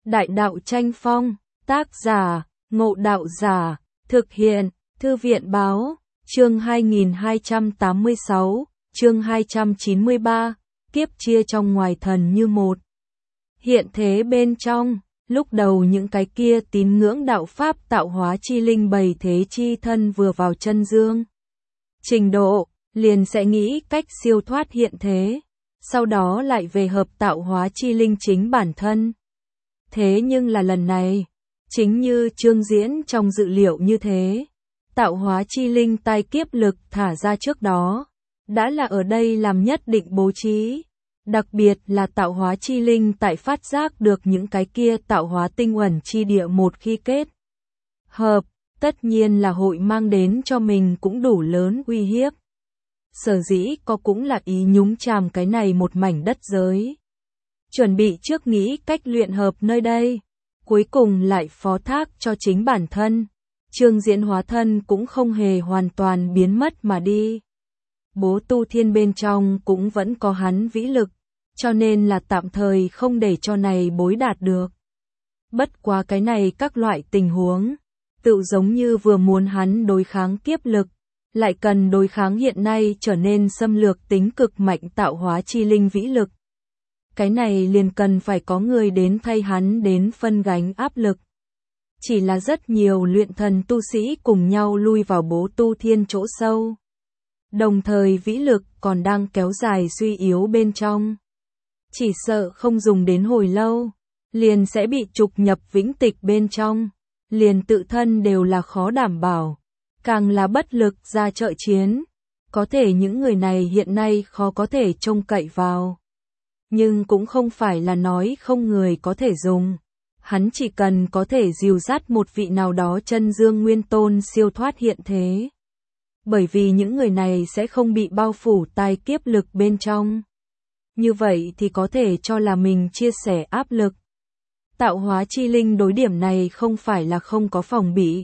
Đại đạo tranh phong, tác giả, Ngộ Đạo Giả, thực hiện, Thư viện báo, chương 2286, chương 293, kiếp chia trong ngoài thần như một. Hiện thế bên trong, lúc đầu những cái kia tín ngưỡng đạo pháp tạo hóa chi linh bày thế chi thân vừa vào chân dương trình độ, liền sẽ nghĩ cách siêu thoát hiện thế, sau đó lại về hợp tạo hóa chi linh chính bản thân. Thế nhưng là lần này, chính như chương diễn trong dự liệu như thế, tạo hóa chi linh tai kiếp lực thả ra trước đó, đã là ở đây làm nhất định bố trí. Đặc biệt là tạo hóa chi linh tại phát giác được những cái kia tạo hóa tinh uẩn chi địa một khi kết hợp, tất nhiên là hội mang đến cho mình cũng đủ lớn uy hiếp. Sở dĩ có cũng là ý nhúng chàm cái này một mảnh đất giới. Chuẩn bị trước nghĩ cách luyện hợp nơi đây, cuối cùng lại phó thác cho chính bản thân. Chương diễn hóa thân cũng không hề hoàn toàn biến mất mà đi. Bố tu thiên bên trong cũng vẫn có hắn vĩ lực, cho nên là tạm thời không để cho này bối đạt được. Bất quá cái này các loại tình huống, tự giống như vừa muốn hắn đối kháng kiếp lực, lại cần đối kháng hiện nay trở nên xâm lược tính cực mạnh tạo hóa chi linh vĩ lực. Cái này liền cần phải có người đến thay hắn đến phân gánh áp lực. Chỉ là rất nhiều luyện thần tu sĩ cùng nhau lui vào bố tu thiên chỗ sâu. Đồng thời vĩ lực còn đang kéo dài suy yếu bên trong. Chỉ sợ không dùng đến hồi lâu, liền sẽ bị trục nhập vĩnh tịch bên trong, liền tự thân đều là khó đảm bảo, càng là bất lực ra trợ chiến, có thể những người này hiện nay khó có thể trông cậy vào. Nhưng cũng không phải là nói không người có thể dùng, hắn chỉ cần có thể dìu dắt một vị nào đó chân dương nguyên tôn siêu thoát hiện thế. Bởi vì những người này sẽ không bị bao phủ tai kiếp lực bên trong. Như vậy thì có thể cho là mình chia sẻ áp lực. Tạo hóa chi linh đối điểm này không phải là không có phòng bị.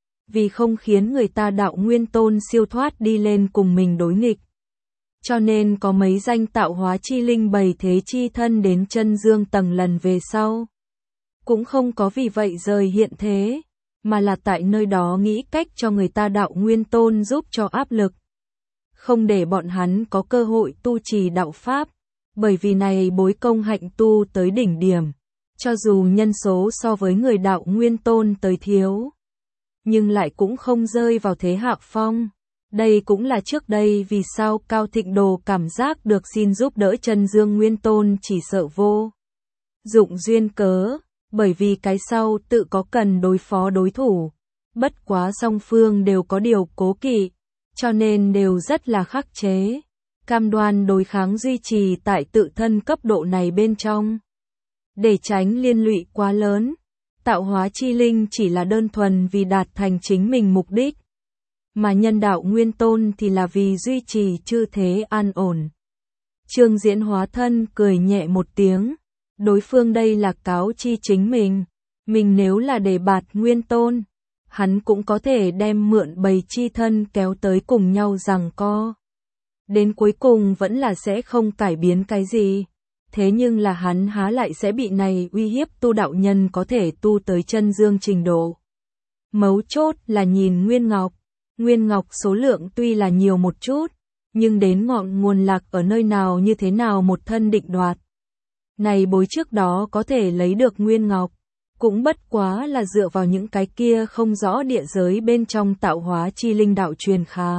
Vì không khiến người ta đạo nguyên tôn siêu thoát đi lên cùng mình đối nghịch. Cho nên có mấy danh tạo hóa chi linh bày thế chi thân đến chân dương tầng lần về sau. Cũng không có vì vậy rời hiện thế, mà là tại nơi đó nghĩ cách cho người ta đạo nguyên tôn giúp cho áp lực. Không để bọn hắn có cơ hội tu trì đạo pháp. Bởi vì này bối công hạnh tu tới đỉnh điểm, cho dù nhân số so với người đạo nguyên tôn tới thiếu, nhưng lại cũng không rơi vào thế hạ phong. Đây cũng là trước đây vì sao Cao Thịnh Đồ cảm giác được xin giúp đỡ chân dương nguyên tôn chỉ sợ vô dụng duyên cớ, bởi vì cái sau tự có cần đối phó đối thủ. Bất quá song phương đều có điều cố kỵ, cho nên đều rất là khắc chế. Cam đoan đối kháng duy trì tại tự thân cấp độ này bên trong. Để tránh liên lụy quá lớn, tạo hóa chi linh chỉ là đơn thuần vì đạt thành chính mình mục đích. Mà nhân đạo nguyên tôn thì là vì duy trì chư thế an ổn. Chương diễn hóa thân cười nhẹ một tiếng. Đối phương đây là cáo chi chính mình. Mình nếu là đề bạt nguyên tôn, hắn cũng có thể đem mượn bầy chi thân kéo tới cùng nhau giằng co. Đến cuối cùng vẫn là sẽ không cải biến cái gì. Thế nhưng là hắn há lại sẽ bị này uy hiếp tu đạo nhân có thể tu tới chân dương trình độ. Mấu chốt là nhìn Nguyên Ngọc. Nguyên Ngọc số lượng tuy là nhiều một chút, nhưng đến ngọn nguồn lạc ở nơi nào như thế nào một thân định đoạt. Này bối trước đó có thể lấy được Nguyên Ngọc, cũng bất quá là dựa vào những cái kia không rõ địa giới bên trong tạo hóa chi linh đạo truyền khá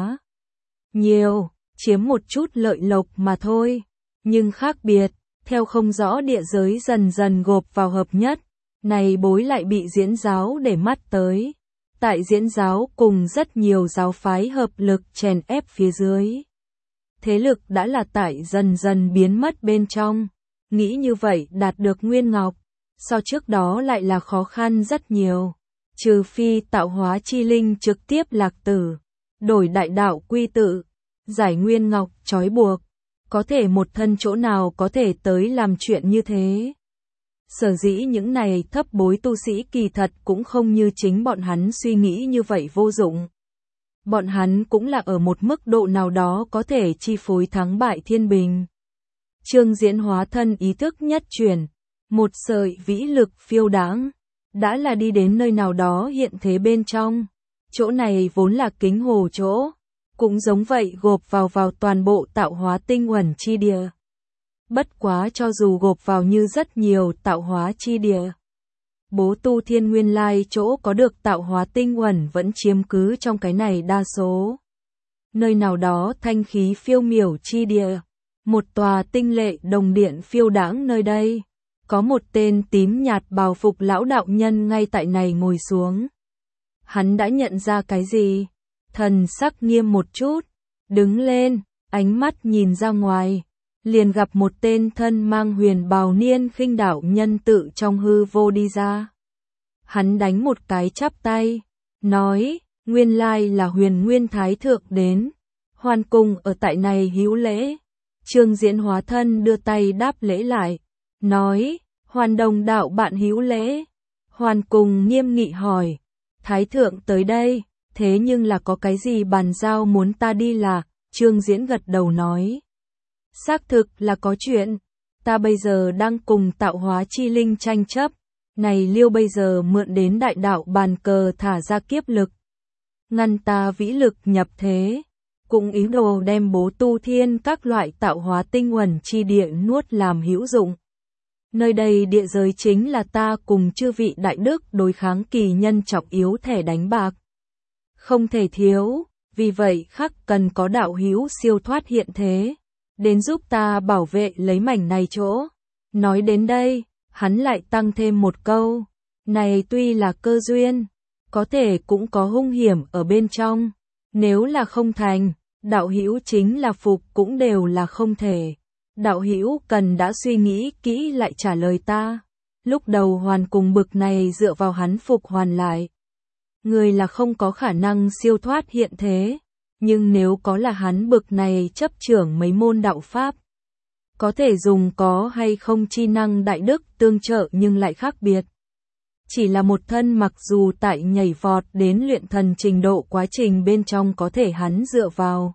nhiều. Chiếm một chút lợi lộc mà thôi, nhưng khác biệt, theo không rõ địa giới dần dần gộp vào hợp nhất, này bối lại bị diễn giáo để mắt tới. Tại diễn giáo cùng rất nhiều giáo phái hợp lực chèn ép phía dưới. Thế lực đã là tại dần dần biến mất bên trong, nghĩ như vậy đạt được Nguyên Ngọc, so trước đó lại là khó khăn rất nhiều. Trừ phi tạo hóa chi linh trực tiếp lạc tử, đổi đại đạo quy tự. Giải Nguyên Ngọc trói buộc, có thể một thân chỗ nào có thể tới làm chuyện như thế. Sở dĩ những này thấp bối tu sĩ kỳ thật cũng không như chính bọn hắn suy nghĩ như vậy vô dụng. Bọn hắn cũng là ở một mức độ nào đó có thể chi phối thắng bại thiên bình. Chương diễn hóa thân ý thức nhất chuyển, một sợi vĩ lực phiêu đãng, đã là đi đến nơi nào đó hiện thế bên trong. Chỗ này vốn là kính hồ chỗ, cũng giống vậy gộp vào toàn bộ tạo hóa tinh uẩn chi địa. Bất quá cho dù gộp vào như rất nhiều tạo hóa chi địa, Bố Tu Thiên nguyên lai chỗ có được tạo hóa tinh uẩn vẫn chiếm cứ trong cái này đa số. Nơi nào đó thanh khí phiêu miểu chi địa, một tòa tinh lệ đồng điện phiêu đãng nơi đây, có một tên tím nhạt bào phục lão đạo nhân ngay tại này ngồi xuống. Hắn đã nhận ra cái gì? Thần sắc nghiêm một chút, đứng lên, ánh mắt nhìn ra ngoài, liền gặp một tên thân mang huyền bào niên khinh đạo nhân tự trong hư vô đi ra. Hắn đánh một cái chắp tay, nói, nguyên lai là Huyền Nguyên Thái Thượng đến, Hoàn cùng ở tại này hữu lễ. Trương Diễn hóa thân đưa tay đáp lễ lại, nói, Hoàn Đồng đạo bạn hữu lễ. Hoàn cùng nghiêm nghị hỏi, Thái Thượng tới đây, thế nhưng là có cái gì bàn giao muốn ta đi là? Trương Diễn gật đầu nói, xác thực là có chuyện, ta bây giờ đang cùng tạo hóa chi linh tranh chấp, này liêu bây giờ mượn đến đại đạo bàn cờ thả ra kiếp lực, ngăn ta vĩ lực nhập thế, cũng ý đồ đem Bố Tu Thiên các loại tạo hóa tinh uẩn chi địa nuốt làm hữu dụng. Nơi đây địa giới chính là ta cùng chư vị đại đức đối kháng kỳ nhân trọng yếu thẻ đánh bạc. Không thể thiếu, vì vậy khắc cần có đạo hữu siêu thoát hiện thế, đến giúp ta bảo vệ lấy mảnh này chỗ. Nói đến đây, hắn lại tăng thêm một câu, này tuy là cơ duyên, có thể cũng có hung hiểm ở bên trong, nếu là không thành, đạo hữu chính là phục cũng đều là không thể. Đạo hữu cần đã suy nghĩ kỹ lại trả lời ta. Lúc đầu Hoàn cùng bực này dựa vào hắn phục hoàn lại. Người là không có khả năng siêu thoát hiện thế, nhưng nếu có là hắn bực này chấp trưởng mấy môn đạo pháp, có thể dùng có hay không chi năng đại đức tương trợ nhưng lại khác biệt. Chỉ là một thân mặc dù tại nhảy vọt đến luyện thần trình độ quá trình bên trong có thể hắn dựa vào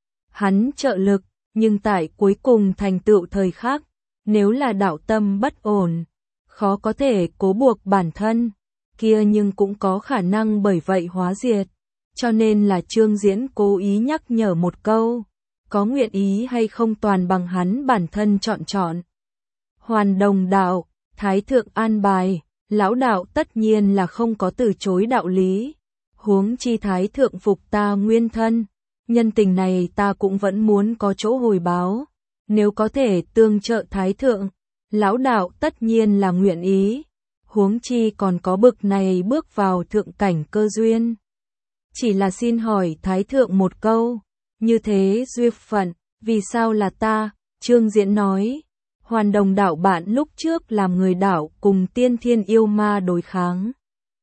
hắn trợ lực, nhưng tại cuối cùng thành tựu thời khắc, nếu là đạo tâm bất ổn, khó có thể cố buộc bản thân, kia nhưng cũng có khả năng bởi vậy hóa diệt. Cho nên là Trương Diễn cố ý nhắc nhở một câu, có nguyện ý hay không toàn bằng hắn bản thân chọn. Hoàn Đồng đạo, Thái Thượng an bài, lão đạo tất nhiên là không có từ chối đạo lý, huống chi Thái Thượng phục ta nguyên thân. Nhân tình này ta cũng vẫn muốn có chỗ hồi báo, nếu có thể tương trợ Thái Thượng, lão đạo tất nhiên là nguyện ý, huống chi còn có bực này bước vào thượng cảnh cơ duyên. Chỉ là xin hỏi Thái Thượng một câu, như thế duyên phận, vì sao là ta? Trương Diễn nói, Hoàn Đồng đạo bạn lúc trước làm người đạo cùng tiên thiên yêu ma đối kháng,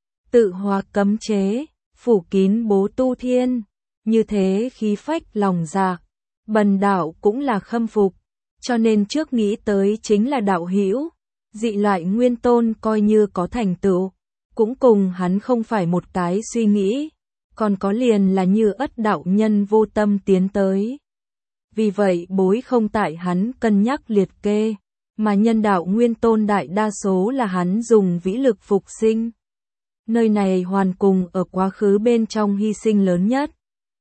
tự hóa cấm chế, phủ kín Bố Tu Thiên. Như thế khí phách lòng dạ, bần đạo cũng là khâm phục, cho nên trước nghĩ tới chính là đạo hữu, dị loại nguyên tôn coi như có thành tựu, cũng cùng hắn không phải một cái suy nghĩ, còn có liền là như Ất đạo nhân vô tâm tiến tới. Vì vậy bối không tại hắn cân nhắc liệt kê, mà nhân đạo nguyên tôn đại đa số là hắn dùng vĩ lực phục sinh. Nơi này Hoàn cùng ở quá khứ bên trong hy sinh lớn nhất.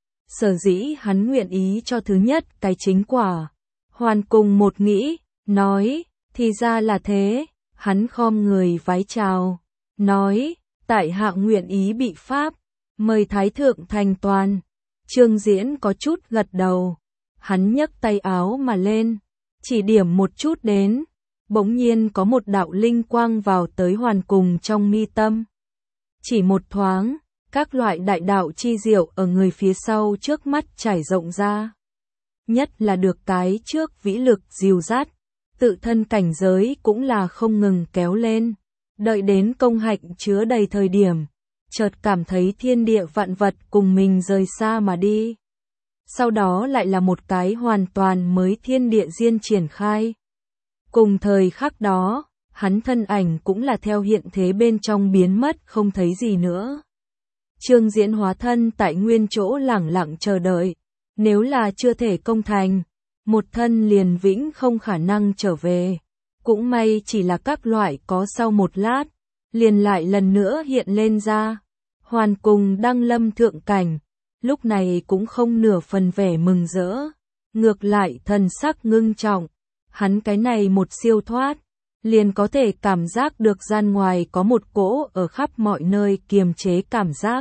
Sở dĩ hắn nguyện ý cho thứ nhất cái chính quả. Hoàn cùng một nghĩ, nói, thì ra là thế, hắn khom người vái chào, nói, tại hạ nguyện ý bị pháp, mời Thái Thượng thành toàn. Trương Diễn có chút gật đầu, hắn nhấc tay áo mà lên, chỉ điểm một chút đến, bỗng nhiên có một đạo linh quang vào tới Hoàn cùng trong mi tâm. Chỉ một thoáng, các loại đại đạo chi diệu ở người phía sau trước mắt trải rộng ra. Nhất là được cái trước vĩ lực dìu dắt, tự thân cảnh giới cũng là không ngừng kéo lên. Đợi đến công hạnh chứa đầy thời điểm, chợt cảm thấy thiên địa vạn vật cùng mình rời xa mà đi. Sau đó lại là một cái hoàn toàn mới thiên địa diên triển khai. Cùng thời khắc đó, hắn thân ảnh cũng là theo hiện thế bên trong biến mất không thấy gì nữa. Trương Diễn hóa thân tại nguyên chỗ lẳng lặng chờ đợi, nếu là chưa thể công thành, một thân liền vĩnh không khả năng trở về. Cũng may chỉ là các loại có sau một lát, liền lại lần nữa hiện lên ra. Hoàn cùng đăng lâm thượng cảnh, lúc này cũng không nửa phần vẻ mừng rỡ, ngược lại thần sắc ngưng trọng. Hắn cái này một siêu thoát, liền có thể cảm giác được gian ngoài có một cỗ ở khắp mọi nơi kiềm chế cảm giác.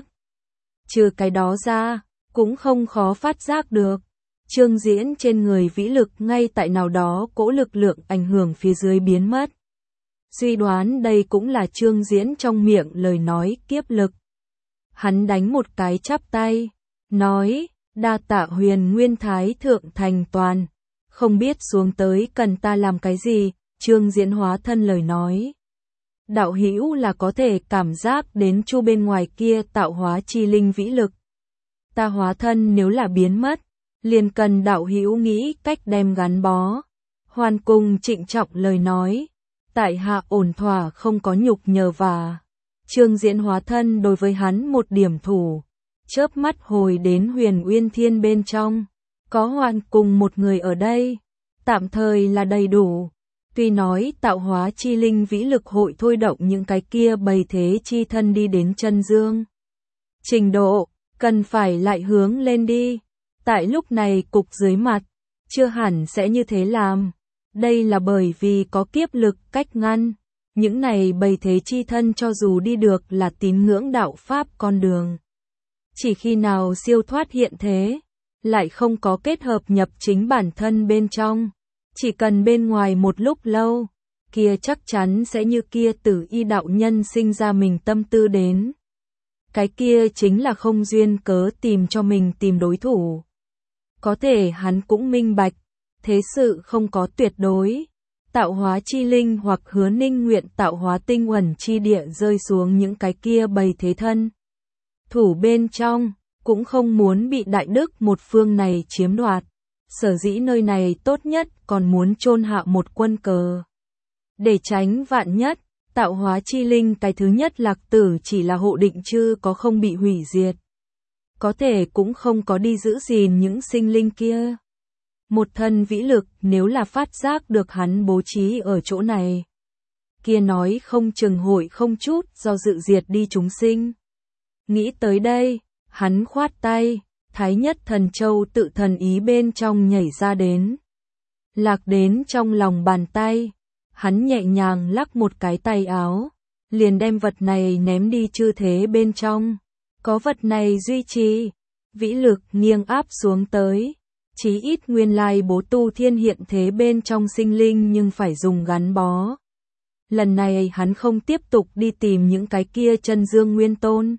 Trừ cái đó ra, cũng không khó phát giác được. Trương Diễn trên người vĩ lực ngay tại nào đó cỗ lực lượng ảnh hưởng phía dưới biến mất. Suy đoán đây cũng là Trương Diễn trong miệng lời nói kiếp lực. Hắn đánh một cái chắp tay, nói, đa tạ Huyền Nguyên Thái thượng thành toàn, không biết xuống tới cần ta làm cái gì. Trương Diễn hóa thân lời nói. Đạo hữu là có thể cảm giác đến chu bên ngoài kia tạo hóa chi linh vĩ lực. Ta hóa thân nếu là biến mất, liền cần đạo hữu nghĩ cách đem gắn bó. Hoàn cùng trịnh trọng lời nói, tại hạ ổn thỏa không có nhục nhờ và. Trương Diễn hóa thân đối với hắn một điểm thủ, chớp mắt hồi đến Huyền Uyên Thiên bên trong, có Hoàn cùng một người ở đây, tạm thời là đầy đủ. Tuy nói tạo hóa chi linh vĩ lực hội thôi động những cái kia bầy thế chi thân đi đến chân dương. Trình độ, cần phải lại hướng lên đi. Tại lúc này cục dưới mặt, chưa hẳn sẽ như thế làm. Đây là bởi vì có kiếp lực cách ngăn. Những này bầy thế chi thân cho dù đi được là tín ngưỡng đạo pháp con đường. Chỉ khi nào siêu thoát hiện thế, lại không có kết hợp nhập chính bản thân bên trong. Chỉ cần bên ngoài một lúc lâu, kia chắc chắn sẽ như kia Tử Y đạo nhân sinh ra mình tâm tư đến. Cái kia chính là không duyên cớ tìm cho mình tìm đối thủ. Có thể hắn cũng minh bạch, thế sự không có tuyệt đối. Tạo hóa chi linh hoặc Hứa Ninh nguyện tạo hóa tinh uẩn chi địa rơi xuống những cái kia bầy thế thân. Thủ bên trong, cũng không muốn bị đại đức một phương này chiếm đoạt. Sở dĩ nơi này tốt nhất còn muốn chôn hạ một quân cờ. Để tránh vạn nhất, tạo hóa chi linh cái thứ nhất lạc tử chỉ là hộ định chứ có không bị hủy diệt. Có thể cũng không có đi giữ gìn những sinh linh kia. Một thân vĩ lực nếu là phát giác được hắn bố trí ở chỗ này. Kia nói không chừng hội không chút do dự diệt đi chúng sinh. Nghĩ tới đây, hắn khoát tay. Thái nhất thần châu tự thần ý bên trong nhảy ra đến. Lạc đến trong lòng bàn tay. Hắn nhẹ nhàng lắc một cái tay áo. Liền đem vật này ném đi chư thế bên trong. Có vật này duy trì. Vĩ lực nghiêng áp xuống tới. Chí ít nguyên lai bố tu thiên hiện thế bên trong sinh linh nhưng phải dùng gắn bó. Lần này hắn không tiếp tục đi tìm những cái kia chân dương nguyên tôn.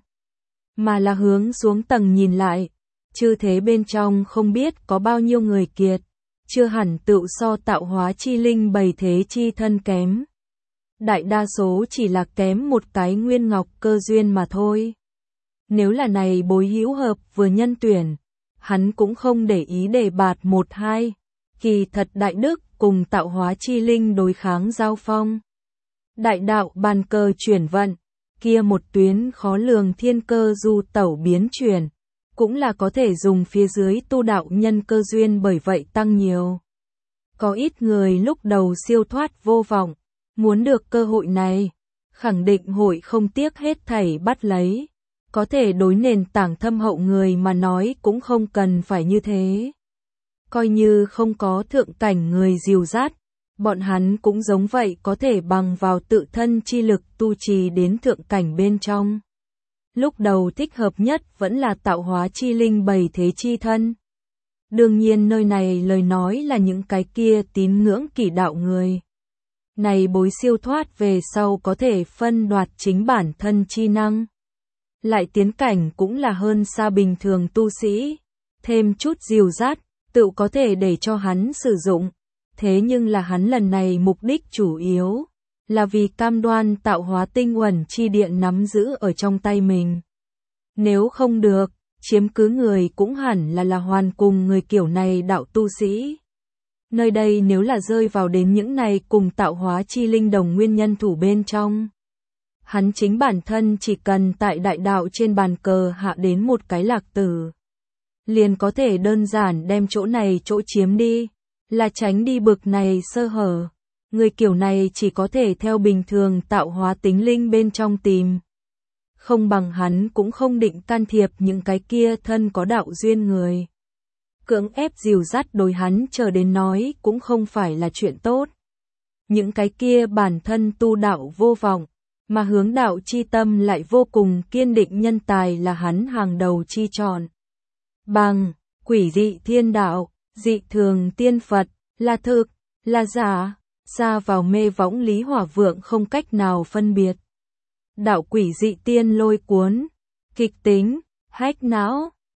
Mà là hướng xuống tầng nhìn lại. Chư thế bên trong không biết có bao nhiêu người kiệt, chưa hẳn tựu so tạo hóa chi linh bầy thế chi thân kém. Đại đa số chỉ là kém một cái nguyên ngọc cơ duyên mà thôi. Nếu là này bối hữu hợp vừa nhân tuyển, hắn cũng không để ý để bạt một hai. Kỳ thật đại đức cùng tạo hóa chi linh đối kháng giao phong. Đại đạo bàn cờ chuyển vận, kia một tuyến khó lường thiên cơ du tẩu biến chuyển. Cũng là có thể dùng phía dưới tu đạo nhân cơ duyên bởi vậy tăng nhiều. Có ít người lúc đầu siêu thoát vô vọng, muốn được cơ hội này, khẳng định hội không tiếc hết thảy bắt lấy. Có thể đối nền tảng thâm hậu người mà nói cũng không cần phải như thế. Coi như không có thượng cảnh người dìu dắt, bọn hắn cũng giống vậy có thể bằng vào tự thân chi lực tu trì đến thượng cảnh bên trong. Lúc đầu thích hợp nhất vẫn là tạo hóa chi linh bầy thế chi thân. Đương nhiên nơi này lời nói là những cái kia tín ngưỡng kỷ đạo người. Này bối siêu thoát về sau có thể phân đoạt chính bản thân chi năng. Lại tiến cảnh cũng là hơn xa bình thường tu sĩ. Thêm chút dìu dắt, tự có thể để cho hắn sử dụng. Thế nhưng là hắn lần này mục đích chủ yếu là vì cam đoan tạo hóa tinh uẩn chi điện nắm giữ ở trong tay mình. Nếu không được, chiếm cứ người cũng hẳn là Hoàn cùng người kiểu này đạo tu sĩ. Nơi đây nếu là rơi vào đến những này cùng tạo hóa chi linh đồng nguyên nhân thủ bên trong. Hắn chính bản thân chỉ cần tại đại đạo trên bàn cờ hạ đến một cái lạc tử. Liền có thể đơn giản đem chỗ này chỗ chiếm đi, là tránh đi bực này sơ hở. Người kiểu này chỉ có thể theo bình thường tạo hóa tính linh bên trong tìm. Không bằng hắn cũng không định can thiệp những cái kia thân có đạo duyên người. Cưỡng ép dìu dắt đối hắn chờ đến nói cũng không phải là chuyện tốt. Những cái kia bản thân tu đạo vô vọng, mà hướng đạo chi tâm lại vô cùng kiên định nhân tài là hắn hàng đầu chi chọn. Bằng, quỷ dị thiên đạo, dị thường tiên Phật, là thực, là giả, xa vào mê võng Lý Hỏa Vượng không cách nào phân biệt. Đạo quỷ dị tiên lôi cuốn, kịch tính, hách não,